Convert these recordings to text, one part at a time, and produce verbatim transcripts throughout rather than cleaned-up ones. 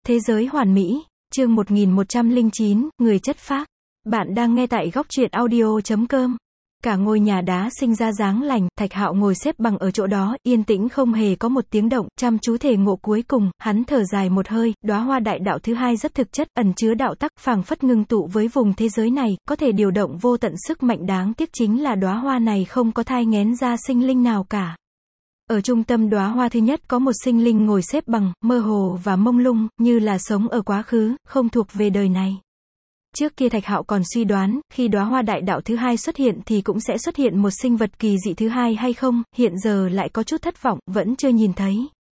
Thế giới hoàn mỹ, chương một nghìn một trăm lẻ chín, người chất phác. Bạn đang nghe tại góc truyện audio chấm com. Cả ngôi nhà đá sinh ra dáng lành, Thạch Hạo ngồi xếp bằng ở chỗ đó, yên tĩnh không hề có một tiếng động, chăm chú thể ngộ cuối cùng, hắn thở dài một hơi, đóa hoa đại đạo thứ hai rất thực chất, ẩn chứa đạo tắc, phảng phất ngưng tụ với vùng thế giới này, có thể điều động vô tận sức mạnh, đáng tiếc chính là đóa hoa này không có thai nghén ra sinh linh nào cả. Ở trung tâm đóa hoa thứ nhất có một sinh linh ngồi xếp bằng, mơ hồ và mông lung, như là sống ở quá khứ, không thuộc về đời này. Trước kia Thạch Hạo còn suy đoán, khi đóa hoa đại đạo thứ hai xuất hiện thì cũng sẽ xuất hiện một sinh vật kỳ dị thứ hai hay không, hiện giờ lại có chút thất vọng, vẫn chưa nhìn thấy.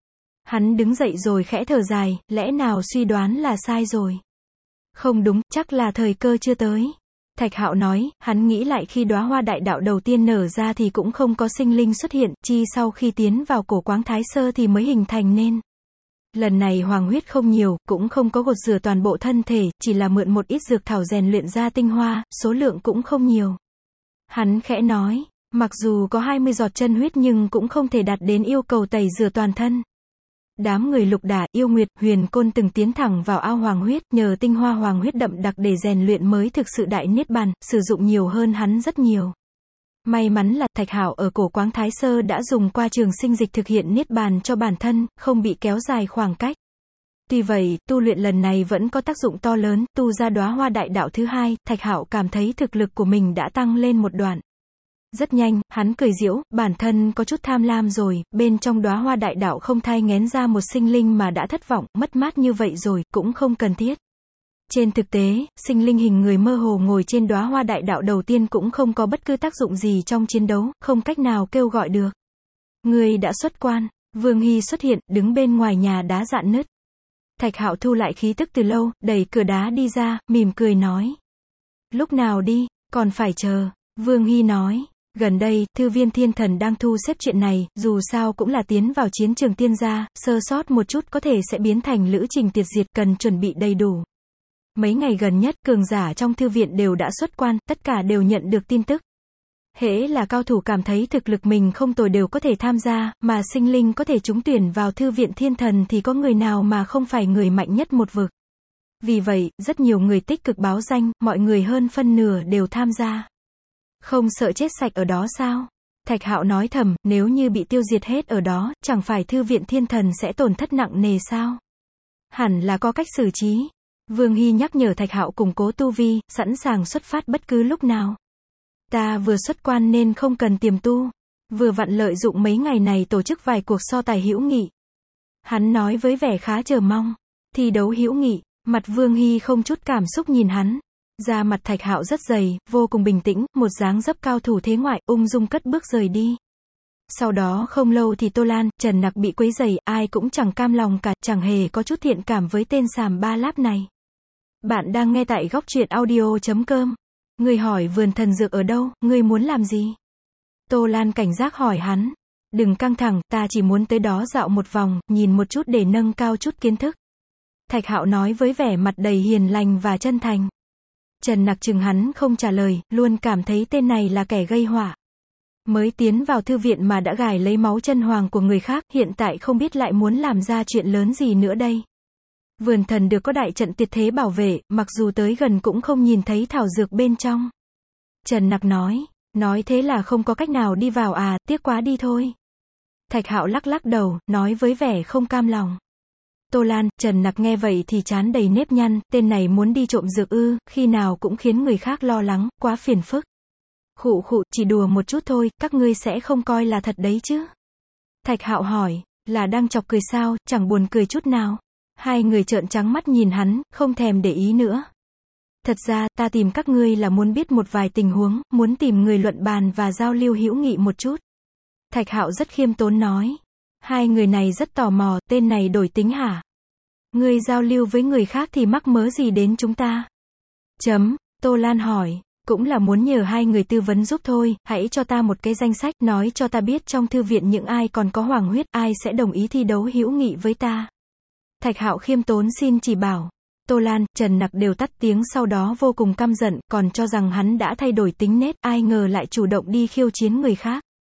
Hắn đứng dậy rồi khẽ thở dài, lẽ nào suy đoán là sai rồi? Không đúng, chắc là thời cơ chưa tới. Thạch Hạo nói, hắn nghĩ lại khi đóa hoa đại đạo đầu tiên nở ra thì cũng không có sinh linh xuất hiện, chi sau khi tiến vào cổ quáng Thái Sơ thì mới hình thành nên. Lần này hoàng huyết không nhiều, cũng không có gột rửa toàn bộ thân thể, chỉ là mượn một ít dược thảo rèn luyện ra tinh hoa, số lượng cũng không nhiều. Hắn khẽ nói, mặc dù có hai mươi giọt chân huyết nhưng cũng không thể đạt đến yêu cầu tẩy rửa toàn thân. Đám người Lục Đả, Yêu Nguyệt, Huyền Côn từng tiến thẳng vào ao hoàng huyết, nhờ tinh hoa hoàng huyết đậm đặc để rèn luyện mới thực sự đại niết bàn, sử dụng nhiều hơn hắn rất nhiều. May mắn là Thạch Hạo ở cổ quáng Thái Sơ đã dùng qua trường sinh dịch thực hiện niết bàn cho bản thân, không bị kéo dài khoảng cách. Tuy vậy, tu luyện lần này vẫn có tác dụng to lớn, tu ra đóa hoa đại đạo thứ hai, Thạch Hạo cảm thấy thực lực của mình đã tăng lên một đoạn. Rất nhanh, hắn cười giễu, bản thân có chút tham lam rồi, bên trong đóa hoa đại đạo không thai nghén ra một sinh linh mà đã thất vọng, mất mát như vậy rồi, cũng không cần thiết. Trên thực tế, sinh linh hình người mơ hồ ngồi trên đóa hoa đại đạo đầu tiên cũng không có bất cứ tác dụng gì trong chiến đấu, không cách nào kêu gọi được. Người đã xuất quan, Vương Hy xuất hiện, đứng bên ngoài nhà đá rạn nứt. Thạch Hạo thu lại khí tức từ lâu, đẩy cửa đá đi ra, mỉm cười nói. Lúc nào đi, còn phải chờ, Vương Hy nói. Gần đây, Thư viên Thiên Thần đang thu xếp chuyện này, dù sao cũng là tiến vào chiến trường tiên gia, sơ sót một chút có thể sẽ biến thành lữ trình tiệt diệt, cần chuẩn bị đầy đủ. Mấy ngày gần nhất, cường giả trong thư viện đều đã xuất quan, tất cả đều nhận được tin tức. Hễ là cao thủ cảm thấy thực lực mình không tồi đều có thể tham gia, mà sinh linh có thể trúng tuyển vào Thư viện Thiên Thần thì có người nào mà không phải người mạnh nhất một vực. Vì vậy, rất nhiều người tích cực báo danh, mọi người hơn phân nửa đều tham gia. Không sợ chết sạch ở đó sao? Thạch Hạo nói thầm, nếu như bị tiêu diệt hết ở đó, chẳng phải Thư viện Thiên Thần sẽ tổn thất nặng nề sao? Hẳn là có cách xử trí. Vương Hy nhắc nhở Thạch Hạo củng cố tu vi, sẵn sàng xuất phát bất cứ lúc nào. Ta vừa xuất quan nên không cần tiềm tu. Vừa vặn lợi dụng mấy ngày này tổ chức vài cuộc so tài hữu nghị. Hắn nói với vẻ khá chờ mong. Thi đấu hữu nghị, mặt Vương Hy không chút cảm xúc nhìn hắn. Da mặt Thạch Hạo rất dày, vô cùng bình tĩnh, một dáng dấp cao thủ thế ngoại, ung dung cất bước rời đi. Sau đó không lâu thì Tô Lan, Trần Nặc bị quấy rầy, ai cũng chẳng cam lòng cả, chẳng hề có chút thiện cảm với tên xàm ba láp này. Bạn đang nghe tại góc truyện audio chấm com. Người hỏi vườn thần dược ở đâu, người muốn làm gì? Tô Lan cảnh giác hỏi hắn. Đừng căng thẳng, ta chỉ muốn tới đó dạo một vòng, nhìn một chút để nâng cao chút kiến thức. Thạch Hạo nói với vẻ mặt đầy hiền lành và chân thành. Trần Nặc chừng hắn không trả lời, luôn cảm thấy tên này là kẻ gây họa. Mới tiến vào thư viện mà đã gài lấy máu chân hoàng của người khác, hiện tại không biết lại muốn làm ra chuyện lớn gì nữa đây. Vườn thần được có đại trận tuyệt thế bảo vệ, mặc dù tới gần cũng không nhìn thấy thảo dược bên trong. Trần Nặc nói, nói thế là không có cách nào đi vào à, tiếc quá đi thôi. Thạch Hạo lắc lắc đầu, nói với vẻ không cam lòng. Tô Lan, Trần Nặc nghe vậy thì trán đầy nếp nhăn, tên này muốn đi trộm dược ư, khi nào cũng khiến người khác lo lắng, quá phiền phức. Khụ khụ, chỉ đùa một chút thôi, các ngươi sẽ không coi là thật đấy chứ? Thạch Hạo hỏi, là đang chọc cười sao, chẳng buồn cười chút nào. Hai người trợn trắng mắt nhìn hắn, không thèm để ý nữa. Thật ra, ta tìm các ngươi là muốn biết một vài tình huống, muốn tìm người luận bàn và giao lưu hữu nghị một chút. Thạch Hạo rất khiêm tốn nói. Hai người này rất tò mò, tên này đổi tính hả? Ngươi giao lưu với người khác thì mắc mớ gì đến chúng ta? Chấm, Tô Lan hỏi, cũng là muốn nhờ hai người tư vấn giúp thôi, hãy cho ta một cái danh sách, nói cho ta biết trong thư viện những ai còn có hoàng huyết, ai sẽ đồng ý thi đấu hữu nghị với ta. Thạch Hạo khiêm tốn xin chỉ bảo. Tô Lan, Trần Nặc đều tắt tiếng sau đó vô cùng căm giận, còn cho rằng hắn đã thay đổi tính nết, ai ngờ lại chủ động đi khiêu chiến người khác.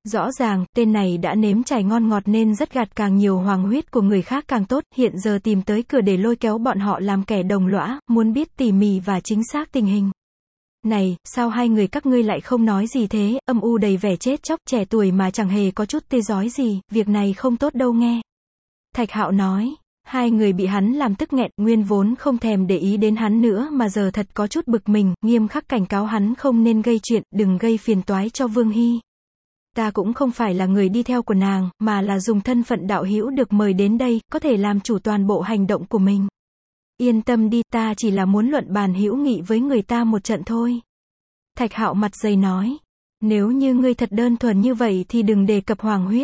Rõ ràng, tên này đã nếm trải ngon ngọt nên rất gạt càng nhiều hoàng huyết của người khác càng tốt, hiện giờ tìm tới cửa để lôi kéo bọn họ làm kẻ đồng lõa, muốn biết tỉ mỉ và chính xác tình hình. Này, sao hai người các ngươi lại không nói gì thế, âm u đầy vẻ chết chóc, trẻ tuổi mà chẳng hề có chút tê rói gì, việc này không tốt đâu nghe. Thạch Hạo nói. Hai người bị hắn làm tức nghẹn, nguyên vốn không thèm để ý đến hắn nữa mà giờ thật có chút bực mình, nghiêm khắc cảnh cáo hắn không nên gây chuyện, đừng gây phiền toái cho Vương Hy. Ta cũng không phải là người đi theo của nàng, mà là dùng thân phận đạo hữu được mời đến đây, có thể làm chủ toàn bộ hành động của mình. Yên tâm đi, ta chỉ là muốn luận bàn hữu nghị với người ta một trận thôi. Thạch Hạo mặt dày nói. Nếu như ngươi thật đơn thuần như vậy thì đừng đề cập hoàng huyết.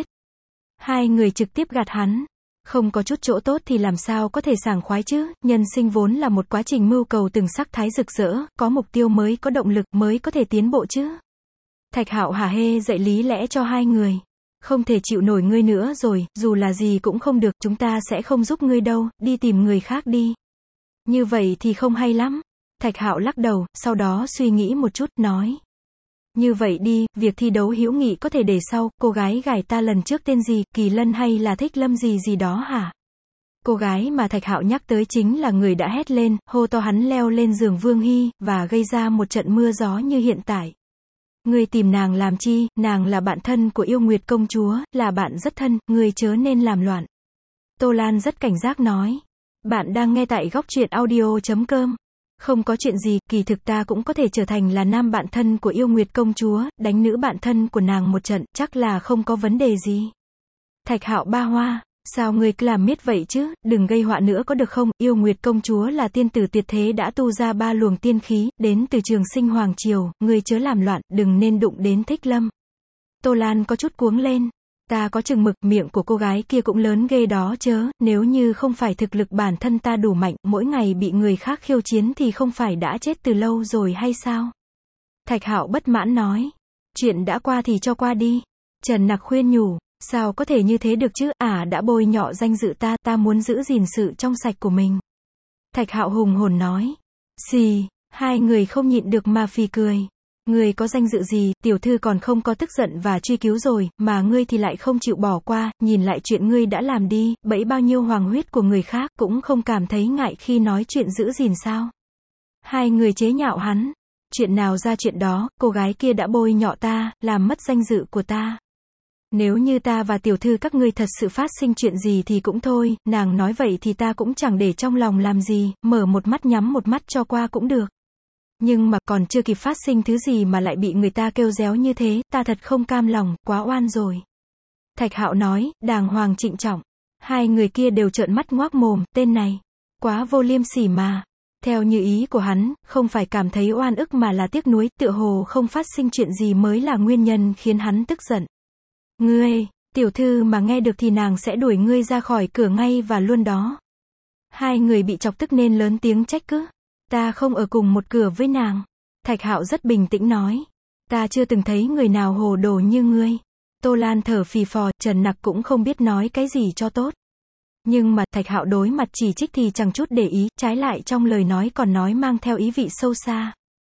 Hai người trực tiếp gạt hắn. Không có chút chỗ tốt thì làm sao có thể sảng khoái chứ, nhân sinh vốn là một quá trình mưu cầu từng sắc thái rực rỡ, có mục tiêu mới có động lực mới có thể tiến bộ chứ. Thạch Hạo hả hê dạy lý lẽ cho hai người. Không thể chịu nổi ngươi nữa rồi, dù là gì cũng không được, chúng ta sẽ không giúp ngươi đâu, đi tìm người khác đi. Như vậy thì không hay lắm. Thạch Hạo lắc đầu, sau đó suy nghĩ một chút, nói. Như vậy đi, việc thi đấu hữu nghị có thể để sau, cô gái gài ta lần trước tên gì, Kỳ Lân hay là Thích Lâm gì gì đó hả? Cô gái mà Thạch Hạo nhắc tới chính là người đã hét lên, hô to hắn leo lên giường Vương Hy, và gây ra một trận mưa gió như hiện tại. Ngươi tìm nàng làm chi, nàng là bạn thân của Yêu Nguyệt công chúa, là bạn rất thân, ngươi chớ nên làm loạn. Tô Lan rất cảnh giác nói. Bạn đang nghe tại góc truyện audio chấm com. Không có chuyện gì, kỳ thực ta cũng có thể trở thành là nam bạn thân của Yêu Nguyệt công chúa, đánh nữ bạn thân của nàng một trận, chắc là không có vấn đề gì. Thạch Hạo ba hoa, sao ngươi cứ làm miết vậy chứ, đừng gây họa nữa có được không, Yêu Nguyệt công chúa là tiên tử tuyệt thế đã tu ra ba luồng tiên khí, đến từ Trường Sinh Hoàng Triều, ngươi chớ làm loạn, đừng nên đụng đến Thích Lâm. Tô Lan có chút cuống lên. Ta có chừng mực, miệng của cô gái kia cũng lớn ghê đó chớ, nếu như không phải thực lực bản thân ta đủ mạnh, mỗi ngày bị người khác khiêu chiến thì không phải đã chết từ lâu rồi hay sao? Thạch Hạo bất mãn nói. Chuyện đã qua thì cho qua đi. Trần Nặc khuyên nhủ, sao có thể như thế được chứ, ả đã bôi nhọ danh dự ta, ta muốn giữ gìn sự trong sạch của mình. Thạch Hạo hùng hồn nói. Xì, hai người không nhịn được mà phì cười. Ngươi có danh dự gì, tiểu thư còn không có tức giận và truy cứu rồi, mà ngươi thì lại không chịu bỏ qua, nhìn lại chuyện ngươi đã làm đi, bẫy bao nhiêu hoàng huyết của người khác, cũng không cảm thấy ngại khi nói chuyện giữ gìn sao. Hai người chế nhạo hắn. Chuyện nào ra chuyện đó, cô gái kia đã bôi nhọ ta, làm mất danh dự của ta. Nếu như ta và tiểu thư các ngươi thật sự phát sinh chuyện gì thì cũng thôi, nàng nói vậy thì ta cũng chẳng để trong lòng làm gì, mở một mắt nhắm một mắt cho qua cũng được. Nhưng mà còn chưa kịp phát sinh thứ gì mà lại bị người ta kêu réo như thế, ta thật không cam lòng, quá oan rồi. Thạch Hạo nói, đàng hoàng trịnh trọng. Hai người kia đều trợn mắt ngoác mồm, tên này. Quá vô liêm sỉ mà. Theo như ý của hắn, không phải cảm thấy oan ức mà là tiếc nuối, tựa hồ không phát sinh chuyện gì mới là nguyên nhân khiến hắn tức giận. Ngươi, tiểu thư mà nghe được thì nàng sẽ đuổi ngươi ra khỏi cửa ngay và luôn đó. Hai người bị chọc tức nên lớn tiếng trách cứ. Ta không ở cùng một cửa với nàng. Thạch Hạo rất bình tĩnh nói. Ta chưa từng thấy người nào hồ đồ như ngươi. Tô Lan thở phì phò, Trần Nặc cũng không biết nói cái gì cho tốt. Nhưng mà, Thạch Hạo đối mặt chỉ trích thì chẳng chút để ý, trái lại trong lời nói còn nói mang theo ý vị sâu xa.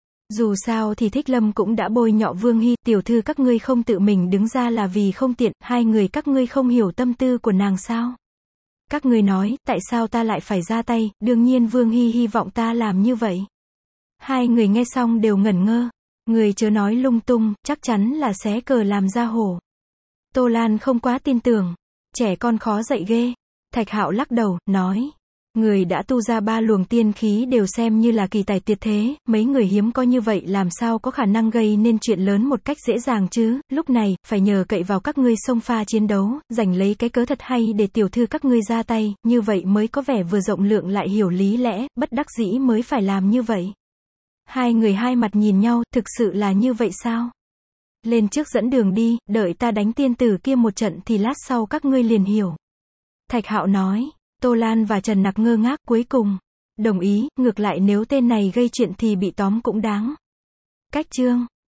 Dù sao thì Thích Lâm cũng đã bôi nhọ Vương Hy, tiểu thư các ngươi không tự mình đứng ra là vì không tiện, hai người các ngươi không hiểu tâm tư của nàng sao? Các ngươi nói, tại sao ta lại phải ra tay, đương nhiên Vương Hy hy vọng ta làm như vậy. Hai người nghe xong đều ngẩn ngơ. Người chớ nói lung tung, chắc chắn là xé cờ làm ra hổ. Tô Lan không quá tin tưởng. Trẻ con khó dạy ghê. Thạch Hạo lắc đầu, nói. Người đã tu ra ba luồng tiên khí đều xem như là kỳ tài tuyệt thế, mấy người hiếm có như vậy làm sao có khả năng gây nên chuyện lớn một cách dễ dàng chứ, lúc này, phải nhờ cậy vào các ngươi xông pha chiến đấu, giành lấy cái cớ thật hay để tiểu thư các ngươi ra tay, như vậy mới có vẻ vừa rộng lượng lại hiểu lý lẽ, bất đắc dĩ mới phải làm như vậy. Hai người hai mặt nhìn nhau, thực sự là như vậy sao? Lên trước dẫn đường đi, đợi ta đánh tiên tử kia một trận thì lát sau các ngươi liền hiểu. Thạch Hạo nói. Tô Lan và Trần Nặc ngơ ngác, cuối cùng đồng ý, ngược lại nếu tên này gây chuyện thì bị tóm cũng đáng. Cách chương